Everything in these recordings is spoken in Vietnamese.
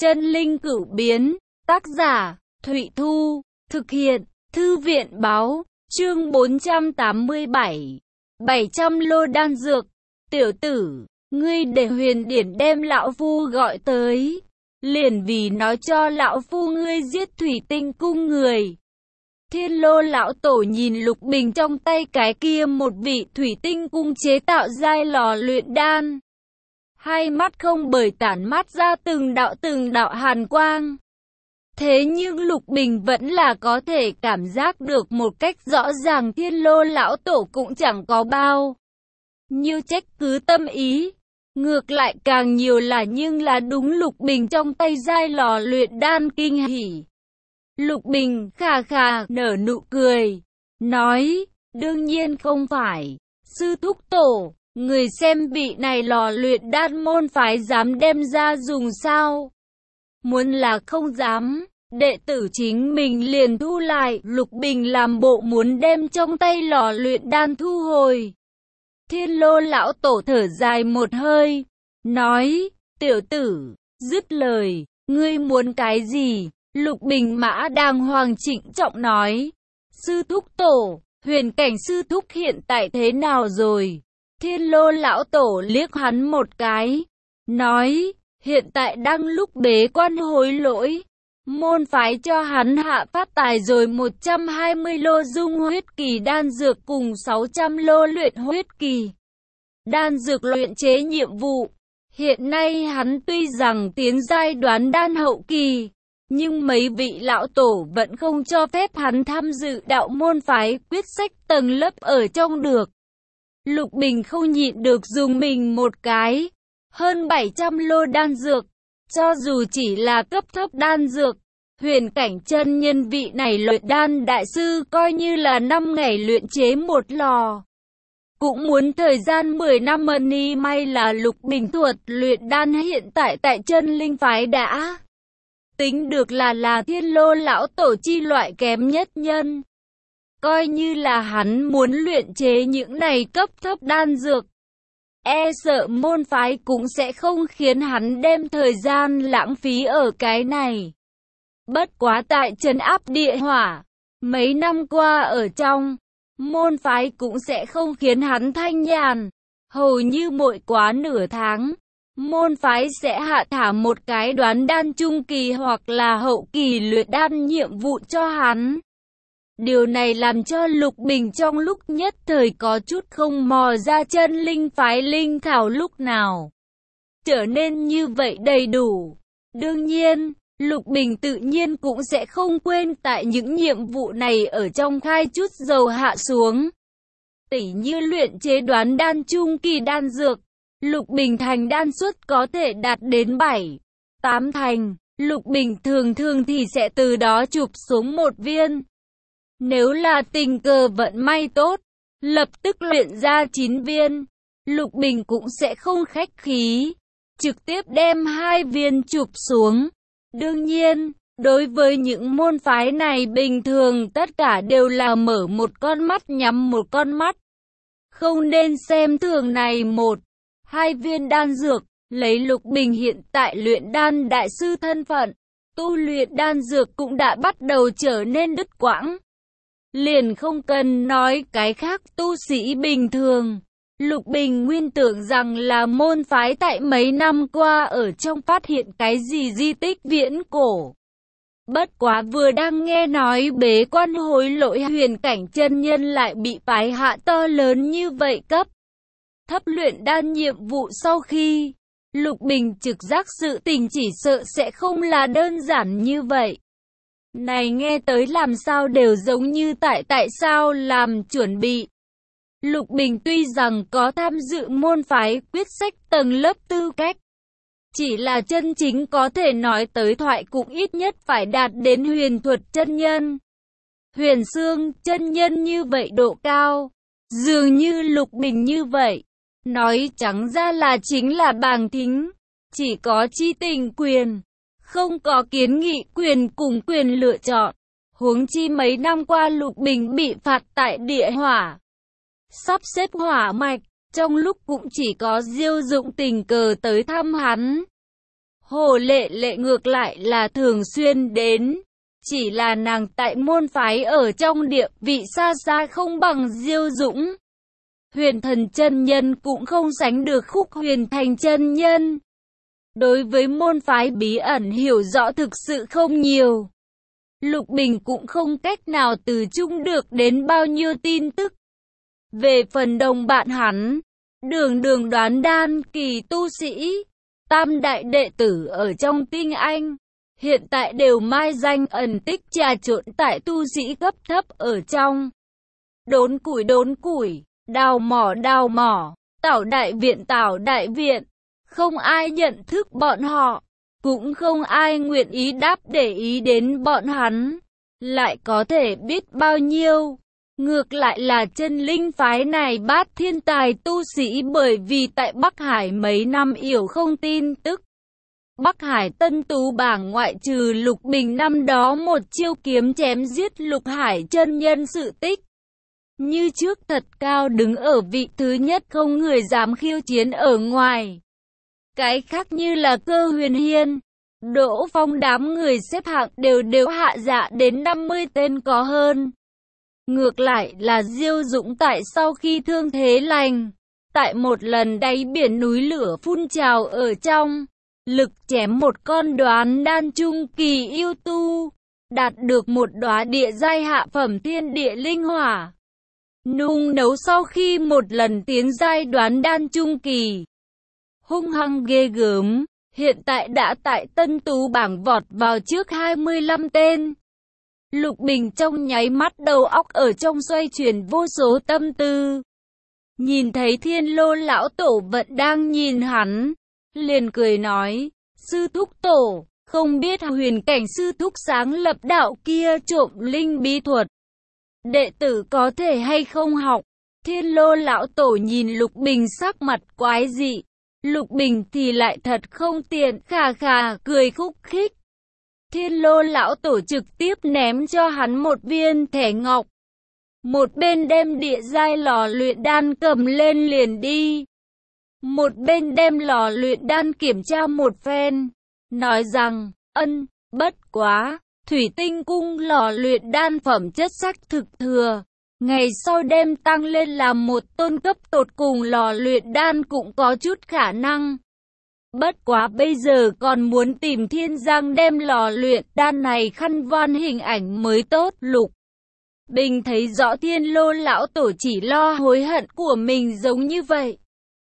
Chân linh cửu biến, tác giả, Thụy Thu, thực hiện, Thư viện báo, chương 487, 700 lô đan dược. Tiểu tử, ngươi để Huyền Điển đem lão phu gọi tới, liền vì nói cho lão phu ngươi giết Thủy Tinh cung người. Thiên Lô lão tổ nhìn Lục Bình trong tay cái kia một vị Thủy Tinh cung chế tạo giai lò luyện đan. Hai mắt không bởi tản mát ra từng đạo hàn quang. Thế nhưng Lục Bình vẫn là có thể cảm giác được một cách rõ ràng Thiên Lô lão tổ cũng chẳng có bao nhiêu trách cứ tâm ý. Ngược lại càng nhiều là nhưng là đúng Lục Bình trong tay giai lò luyện đan kinh hỉ. Lục Bình khà khà nở nụ cười, nói, đương nhiên không phải, sư thúc tổ, người xem vị này lò luyện đan môn phái dám đem ra dùng sao? Muốn là không dám, đệ tử chính mình liền thu lại. Lục Bình làm bộ muốn đem trong tay lò luyện đan thu hồi. Thiên Lô lão tổ thở dài một hơi, nói, tiểu tử, dứt lời, ngươi muốn cái gì? Lục Bình mã đàng hoàng trịnh trọng nói, sư thúc tổ, Huyền cảnh sư thúc hiện tại thế nào rồi? Thiên Lô lão tổ liếc hắn một cái, nói, hiện tại đang lúc bế quan hối lỗi. Môn phái cho hắn hạ phát tài rồi 120 lô dung huyết kỳ đan dược cùng 600 lô luyện huyết kỳ đan dược luyện chế nhiệm vụ. Hiện nay hắn tuy rằng tiến giai đoán đan hậu kỳ, nhưng mấy vị lão tổ vẫn không cho phép hắn tham dự đạo môn phái quyết sách tầng lớp ở trong được. Lục Bình không nhịn được dùng mình một cái. Hơn 700 lô đan dược, cho dù chỉ là cấp thấp đan dược, Huyền cảnh chân nhân vị này luyện đan đại sư coi như là 5 ngày luyện chế một lò. Cũng muốn thời gian 10 năm ni may là Lục Bình thuật luyện đan hiện tại tại chân linh phái đã tính được là Thiên Lô lão tổ chi loại kém nhất nhân. Coi như là hắn muốn luyện chế những này cấp thấp đan dược, e sợ môn phái cũng sẽ không khiến hắn đem thời gian lãng phí ở cái này. Bất quá tại trấn áp địa hỏa, mấy năm qua ở trong, môn phái cũng sẽ không khiến hắn thanh nhàn. Hầu như mỗi quá nửa tháng, môn phái sẽ hạ thả một cái đoán đan trung kỳ hoặc là hậu kỳ luyện đan nhiệm vụ cho hắn. Điều này làm cho Lục Bình trong lúc nhất thời có chút không mò ra chân linh phái linh thảo lúc nào trở nên như vậy đầy đủ. Đương nhiên, Lục Bình tự nhiên cũng sẽ không quên tại những nhiệm vụ này ở trong khai chút dầu hạ xuống. Tỉ như luyện chế đoán đan trung kỳ đan dược, Lục Bình thành đan suất có thể đạt đến 7-8 thành. Lục Bình thường thì sẽ từ đó chụp xuống một viên. Nếu là tình cờ vận may tốt, lập tức luyện ra 9 viên, Lục Bình cũng sẽ không khách khí, trực tiếp đem 2 viên chụp xuống. Đương nhiên, đối với những môn phái này bình thường tất cả đều là mở một con mắt nhắm một con mắt. Không nên xem thường này 1-2 viên đan dược, lấy Lục Bình hiện tại luyện đan đại sư thân phận, tu luyện đan dược cũng đã bắt đầu trở nên đứt quãng. Liền không cần nói cái khác tu sĩ bình thường. Lục Bình nguyên tưởng rằng là môn phái tại mấy năm qua ở trong phát hiện cái gì di tích viễn cổ. Bất quá vừa đang nghe nói bế quan hối lỗi Huyền cảnh chân nhân lại bị phái hạ to lớn như vậy cấp thấp luyện đan nhiệm vụ sau khi, Lục Bình trực giác sự tình chỉ sợ sẽ không là đơn giản như vậy. Này nghe tới làm sao đều giống như tại sao làm chuẩn bị. Lục Bình tuy rằng có tham dự môn phái quyết sách tầng lớp tư cách, chỉ là chân chính có thể nói tới thoại cũng ít nhất phải đạt đến huyền thuật chân nhân, huyền xương chân nhân như vậy độ cao. Dường như Lục Bình như vậy, nói trắng ra là chính là bàng thính, chỉ có chi tình quyền, không có kiến nghị quyền cùng quyền lựa chọn. Huống chi mấy năm qua Lục Bình bị phạt tại địa hỏa, sắp xếp hỏa mạch, trong lúc cũng chỉ có Diêu Dụng tình cờ tới thăm hắn. Hồ Lệ Lệ ngược lại là thường xuyên đến. Chỉ là nàng tại môn phái ở trong địa vị xa xa không bằng Diêu Dũng. Huyền Thần chân nhân cũng không sánh được Khúc Huyền Thành chân nhân. Đối với môn phái bí ẩn hiểu rõ thực sự không nhiều. Lục Bình cũng không cách nào từ chung được đến bao nhiêu tin tức. Về phần đồng bạn hắn, đường đoán đan kỳ tu sĩ, tam đại đệ tử ở trong tinh anh, hiện tại đều mai danh ẩn tích trà trộn tại tu sĩ cấp thấp ở trong. Đốn củi, đào mỏ, tảo đại viện, không ai nhận thức bọn họ, cũng không ai nguyện ý đáp để ý đến bọn hắn, lại có thể biết bao nhiêu. Ngược lại là chân linh phái này bát thiên tài tu sĩ bởi vì tại Bắc Hải mấy năm yểu không tin tức. Bắc Hải tân tú bảng ngoại trừ Lục Bình năm đó một chiêu kiếm chém giết Lục Hải chân nhân sự tích. Như trước thật cao đứng ở vị thứ nhất không người dám khiêu chiến ở ngoài. Cái khác như là Cơ Huyền Hiên, Đỗ Phong đám người xếp hạng đều hạ dạ đến 50 tên có hơn. Ngược lại là Diêu Dũng tại sau khi thương thế lành, tại một lần đáy biển núi lửa phun trào ở trong, lực chém một con đoán đan trung kỳ yêu tu, đạt được một đóa địa giai hạ phẩm thiên địa linh hỏa. Nung nấu sau khi một lần tiến giai đoán đan trung kỳ, hung hăng ghê gớm, hiện tại đã tại tân tú bảng vọt vào trước 25 tên. Lục Bình trong nháy mắt đầu óc ở trong xoay chuyển vô số tâm tư. Nhìn thấy Thiên Lô lão tổ vẫn đang nhìn hắn, liền cười nói, sư thúc tổ, không biết huyền cảnh sư thúc sáng lập đạo kia trộm linh bí thuật, đệ tử có thể hay không học? Thiên Lô lão tổ nhìn Lục Bình sắc mặt quái dị, Lục Bình thì lại thật không tiện, khà khà cười khúc khích. Thiên Lô lão tổ trực tiếp ném cho hắn một viên thẻ ngọc. Một bên đem địa giai lò luyện đan cầm lên liền đi. Một bên đem lò luyện đan kiểm tra một phen. Nói rằng, bất quá, thủy tinh cung lò luyện đan phẩm chất sắc thực thừa. Ngày sau đem tăng lên làm một tôn cấp tột cùng lò luyện đan cũng có chút khả năng. Bất quá bây giờ còn muốn tìm Thiên Giang đem lò luyện đan này khăn voan hình ảnh mới tốt. Lục Bình thấy rõ Thiên Lô lão tổ chỉ lo hối hận của mình giống như vậy,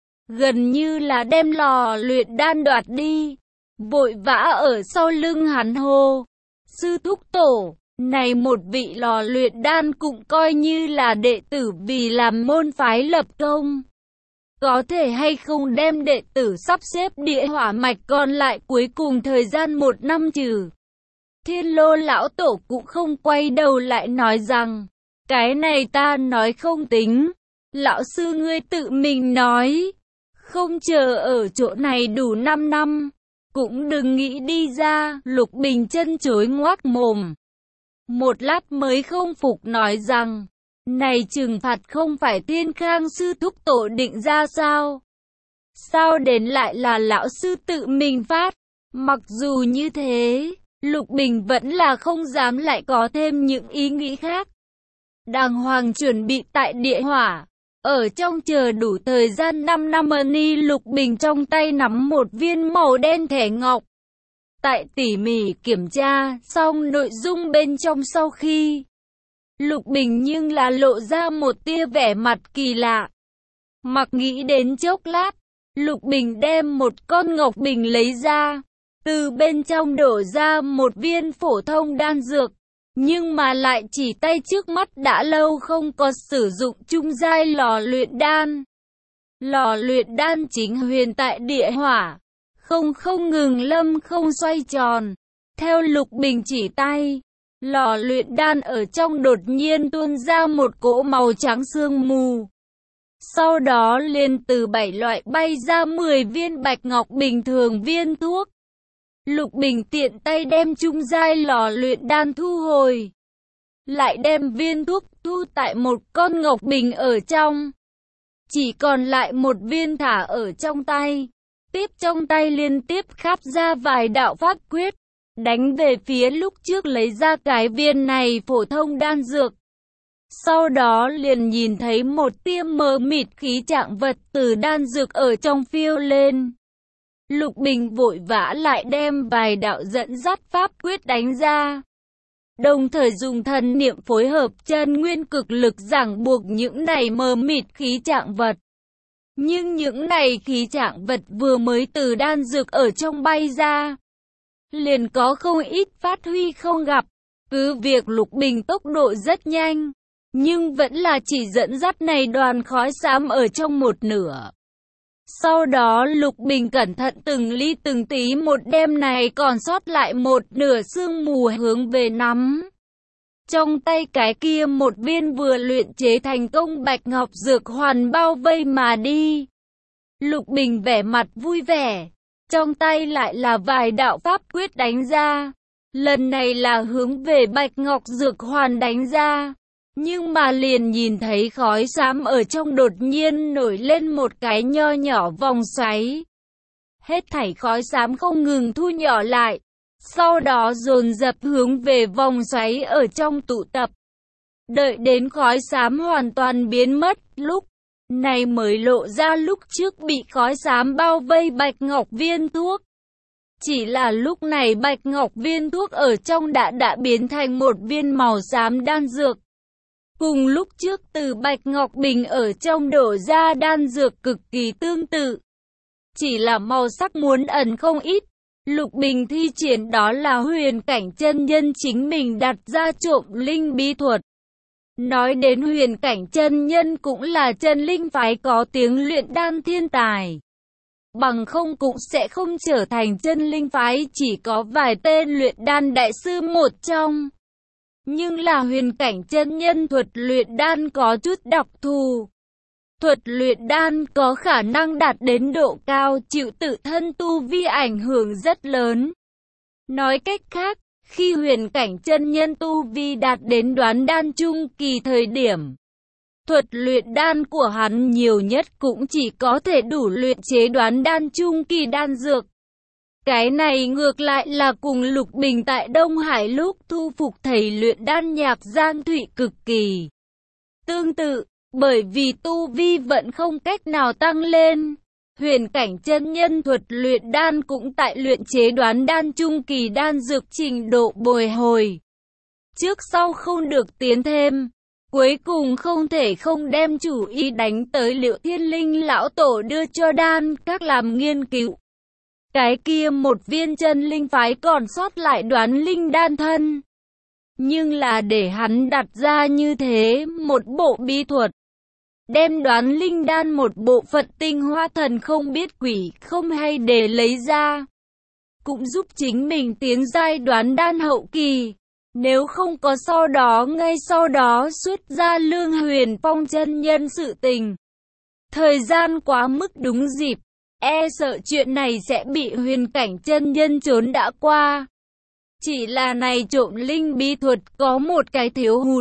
gần như là đem lò luyện đan đoạt đi, vội vã ở sau lưng hắn hô, sư thúc tổ, này một vị lò luyện đan cũng coi như là đệ tử vì làm môn phái lập công. Có thể hay không đem đệ tử sắp xếp địa hỏa mạch còn lại cuối cùng thời gian 1 năm trừ. Thiên Lô lão tổ cũng không quay đầu lại nói rằng, cái này ta nói không tính, lão sư ngươi tự mình nói, không chờ ở chỗ này đủ 5 năm, cũng đừng nghĩ đi ra. Lục Bình chân chối ngoác mồm. Một lát mới không phục nói rằng, này trừng phạt không phải Thiên Khang sư thúc tổ định ra sao? Sao đến lại là lão sư tự mình phát? Mặc dù như thế, Lục Bình vẫn là không dám lại có thêm những ý nghĩ khác. Đàng hoàng chuẩn bị tại địa hỏa, ở trong chờ đủ thời gian 5 năm ni. Lục Bình trong tay nắm một viên màu đen thẻ ngọc. Tại tỉ mỉ kiểm tra xong nội dung bên trong sau khi, Lục Bình nhưng là lộ ra một tia vẻ mặt kỳ lạ. Mặc nghĩ đến chốc lát, Lục Bình đem một con ngọc bình lấy ra, từ bên trong đổ ra một viên phổ thông đan dược, nhưng mà lại chỉ tay trước mắt đã lâu không có sử dụng trung giai lò luyện đan. Lò luyện đan chính huyền tại địa hỏa, không ngừng lâm không xoay tròn. Theo Lục Bình chỉ tay, lò luyện đan ở trong đột nhiên tuôn ra một cỗ màu trắng sương mù. Sau đó liền từ 7 loại bay ra 10 viên bạch ngọc bình thường viên thuốc. Lục Bình tiện tay đem trung giai lò luyện đan thu hồi, lại đem viên thuốc thu tại một con ngọc bình ở trong, chỉ còn lại một viên thả ở trong tay. tiếp trong tay liên tiếp khắp ra vài đạo pháp quyết, đánh về phía lúc trước lấy ra cái viên này phổ thông đan dược. Sau đó liền nhìn thấy một tia mờ mịt khí trạng vật từ đan dược ở trong phiêu lên. Lục Bình vội vã lại đem vài đạo dẫn dắt pháp quyết đánh ra, đồng thời dùng thần niệm phối hợp chân nguyên cực lực ràng buộc những này mờ mịt khí trạng vật. Nhưng những này khí trạng vật vừa mới từ đan dược ở trong bay ra, liền có không ít phát huy không gặp. Cứ việc Lục Bình tốc độ rất nhanh, nhưng vẫn là chỉ dẫn dắt này đoàn khói xám ở trong một nửa. Sau đó Lục Bình cẩn thận từng ly từng tí một đem này còn sót lại một nửa sương mù hướng về nắm. Trong tay cái kia một viên vừa luyện chế thành công bạch ngọc dược hoàn bao vây mà đi. Lục Bình vẻ mặt vui vẻ, trong tay lại là vài đạo pháp quyết đánh ra. Lần này là hướng về bạch ngọc dược hoàn đánh ra. Nhưng mà liền nhìn thấy khói xám ở trong đột nhiên nổi lên một cái nho nhỏ vòng xoáy. Hết thảy khói xám không ngừng thu nhỏ lại, sau đó dồn dập hướng về vòng xoáy ở trong tụ tập. Đợi đến khói xám hoàn toàn biến mất, lúc này mới lộ ra lúc trước bị khói xám bao vây bạch ngọc viên thuốc. Chỉ là lúc này bạch ngọc viên thuốc ở trong đã biến thành một viên màu xám đan dược. Cùng lúc trước từ bạch ngọc bình ở trong đổ ra đan dược cực kỳ tương tự. Chỉ là màu sắc muốn ẩn không ít. Lục Bình thi triển đó là huyền cảnh chân nhân chính mình đặt ra trộm linh bí thuật. Nói đến huyền cảnh chân nhân cũng là chân linh phái có tiếng luyện đan thiên tài. Bằng không cũng sẽ không trở thành chân linh phái chỉ có vài tên luyện đan đại sư một trong. Nhưng là huyền cảnh chân nhân thuật luyện đan có chút đặc thù. Thuật luyện đan có khả năng đạt đến độ cao chịu tự thân tu vi ảnh hưởng rất lớn. Nói cách khác, khi huyền cảnh chân nhân tu vi đạt đến đoán đan trung kỳ thời điểm, thuật luyện đan của hắn nhiều nhất cũng chỉ có thể đủ luyện chế đoán đan trung kỳ đan dược. Cái này ngược lại là cùng Lục Bình tại Đông Hải lúc thu phục thầy luyện đan Nhạc Giang Thụy cực kỳ tương tự, bởi vì tu vi vẫn không cách nào tăng lên. Huyền cảnh chân nhân thuật luyện đan cũng tại luyện chế đoán đan trung kỳ đan dược trình độ bồi hồi. Trước sau không được tiến thêm, cuối cùng không thể không đem chủ ý đánh tới Liệu Thiên Linh lão tổ đưa cho đan các làm nghiên cứu. Cái kia một viên chân linh phái còn sót lại đoán linh đan thân. Nhưng là để hắn đặt ra như thế một bộ bí thuật, đem đoán linh đan một bộ phận tinh hoa thần không biết quỷ không hay để lấy ra, cũng giúp chính mình tiến giai đoán đan hậu kỳ. Nếu không có sau đó ngay sau đó xuất ra Lương Huyền Phong chân nhân sự tình, thời gian quá mức đúng dịp, e sợ chuyện này sẽ bị huyền cảnh chân nhân trốn đã qua. Chỉ là này trộm linh bí thuật có một cái thiếu hụt.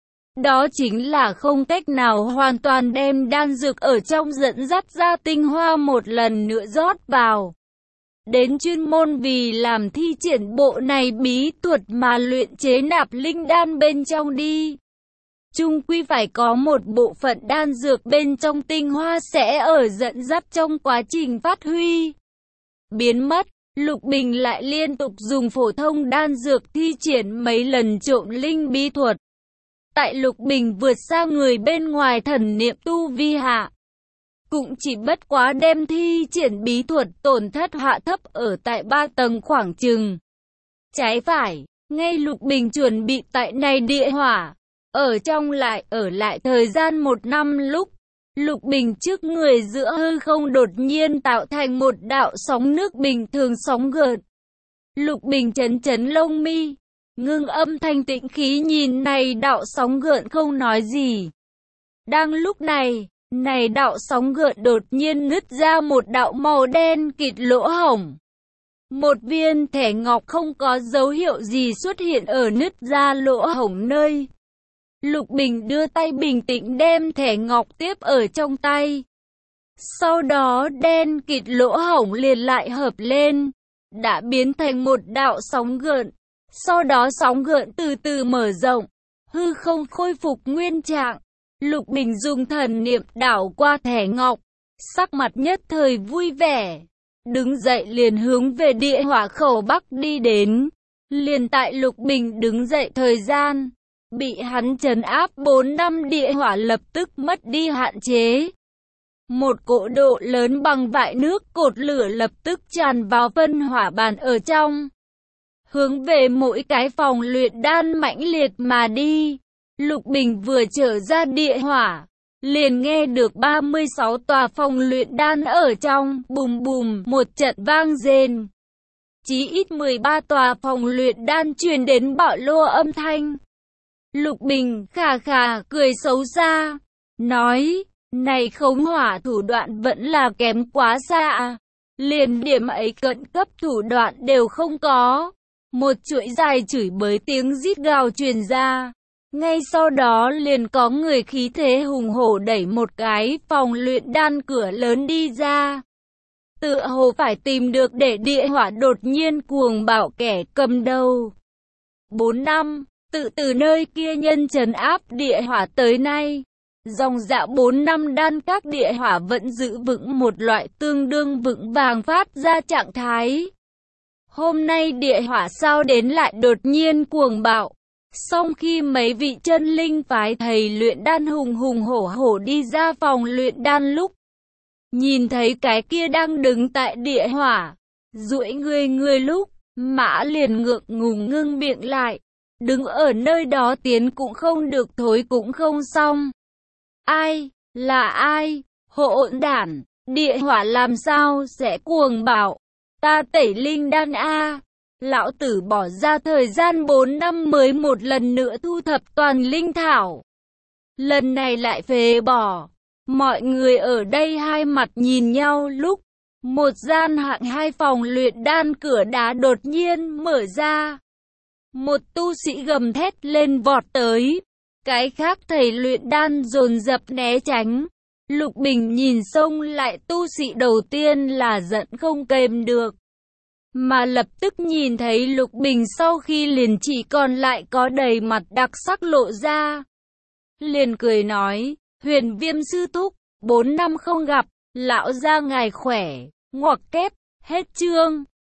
Đó chính là không cách nào hoàn toàn đem đan dược ở trong dẫn dắt ra tinh hoa một lần nữa rót vào. Đến chuyên môn vì làm thi triển bộ này bí thuật mà luyện chế nạp linh đan bên trong đi. Chung quy phải có một bộ phận đan dược bên trong tinh hoa sẽ ở dẫn dắt trong quá trình phát huy. Biến mất, Lục Bình lại liên tục dùng phổ thông đan dược thi triển mấy lần trộm linh bí thuật. Tại Lục Bình vượt xa người bên ngoài thần niệm tu vi hạ, cũng chỉ bất quá đem thi triển bí thuật tổn thất hạ thấp ở tại 3 tầng khoảng chừng. Trái phải, ngay Lục Bình chuẩn bị tại này địa hỏa, ở trong lại ở lại thời gian 1 năm lúc, Lục Bình trước người giữa hư không đột nhiên tạo thành một đạo sóng nước bình thường sóng gợn. Lục Bình chấn lông mi, ngưng âm thanh tĩnh khí nhìn này đạo sóng gợn không nói gì. Đang lúc này, này đạo sóng gợn đột nhiên nứt ra một đạo màu đen kịt lỗ hổng. Một viên thẻ ngọc không có dấu hiệu gì xuất hiện ở nứt ra lỗ hổng nơi. Lục Bình đưa tay bình tĩnh đem thẻ ngọc tiếp ở trong tay. Sau đó đen kịt lỗ hổng liền lại hợp lên, đã biến thành một đạo sóng gợn. Sau đó sóng gợn từ từ mở rộng, hư không khôi phục nguyên trạng. Lục Bình dùng thần niệm đảo qua thẻ ngọc, sắc mặt nhất thời vui vẻ, đứng dậy liền hướng về địa hỏa khẩu bắc đi đến. Liền tại Lục Bình đứng dậy thời gian, bị hắn trấn áp 4 năm địa hỏa lập tức mất đi hạn chế. Một cỗ độ lớn bằng vại nước cột lửa lập tức tràn vào phân hỏa bàn ở trong, hướng về mỗi cái phòng luyện đan mãnh liệt mà đi. Lục Bình vừa trở ra địa hỏa, liền nghe được 36 tòa phòng luyện đan ở trong bùm bùm một trận vang rền. Chí ít 13 tòa phòng luyện đan truyền đến bạo lô âm thanh. Lục Bình khà khà cười xấu xa, nói, này khống hỏa thủ đoạn vẫn là kém quá xa, liền điểm ấy cận cấp thủ đoạn đều không có. Một chuỗi dài chửi bới tiếng rít gào truyền ra. Ngay sau đó liền có người khí thế hùng hổ đẩy một cái phòng luyện đan cửa lớn đi ra. Tựa hồ phải tìm được để địa hỏa đột nhiên cuồng bạo kẻ cầm đầu. 4 năm, từ nơi kia nhân trấn áp địa hỏa tới nay, dòng dã 4 năm đan các địa hỏa vẫn giữ vững một loại tương đương vững vàng phát ra trạng thái. Hôm nay địa hỏa sao đến lại đột nhiên cuồng bạo. Song khi mấy vị chân linh phái thầy luyện đan hùng hùng hổ hổ đi ra phòng luyện đan lúc, nhìn thấy cái kia đang đứng tại địa hỏa, duỗi người lúc, mã liền ngượng ngùng ngưng miệng lại, đứng ở nơi đó tiến cũng không được thối cũng không xong. Ai, là ai, hỗn đản, địa hỏa làm sao sẽ cuồng bạo, ta tẩy linh đan a. Lão tử bỏ ra thời gian 4 năm mới một lần nữa thu thập toàn linh thảo. Lần này lại phế bỏ. Mọi người ở đây hai mặt nhìn nhau lúc, một gian hạng 2 phòng luyện đan cửa đá đột nhiên mở ra. Một tu sĩ gầm thét lên vọt tới. Cái khác thầy luyện đan dồn dập né tránh. Lục Bình nhìn xông lại tu sĩ đầu tiên là giận không kềm được. Mà lập tức nhìn thấy Lục Bình sau khi liền chỉ còn lại có đầy mặt đặc sắc lộ ra. Liền cười nói, Huyền Viêm sư thúc, 4 năm không gặp, lão gia ngài khỏe, ngoặc kép, hết chương.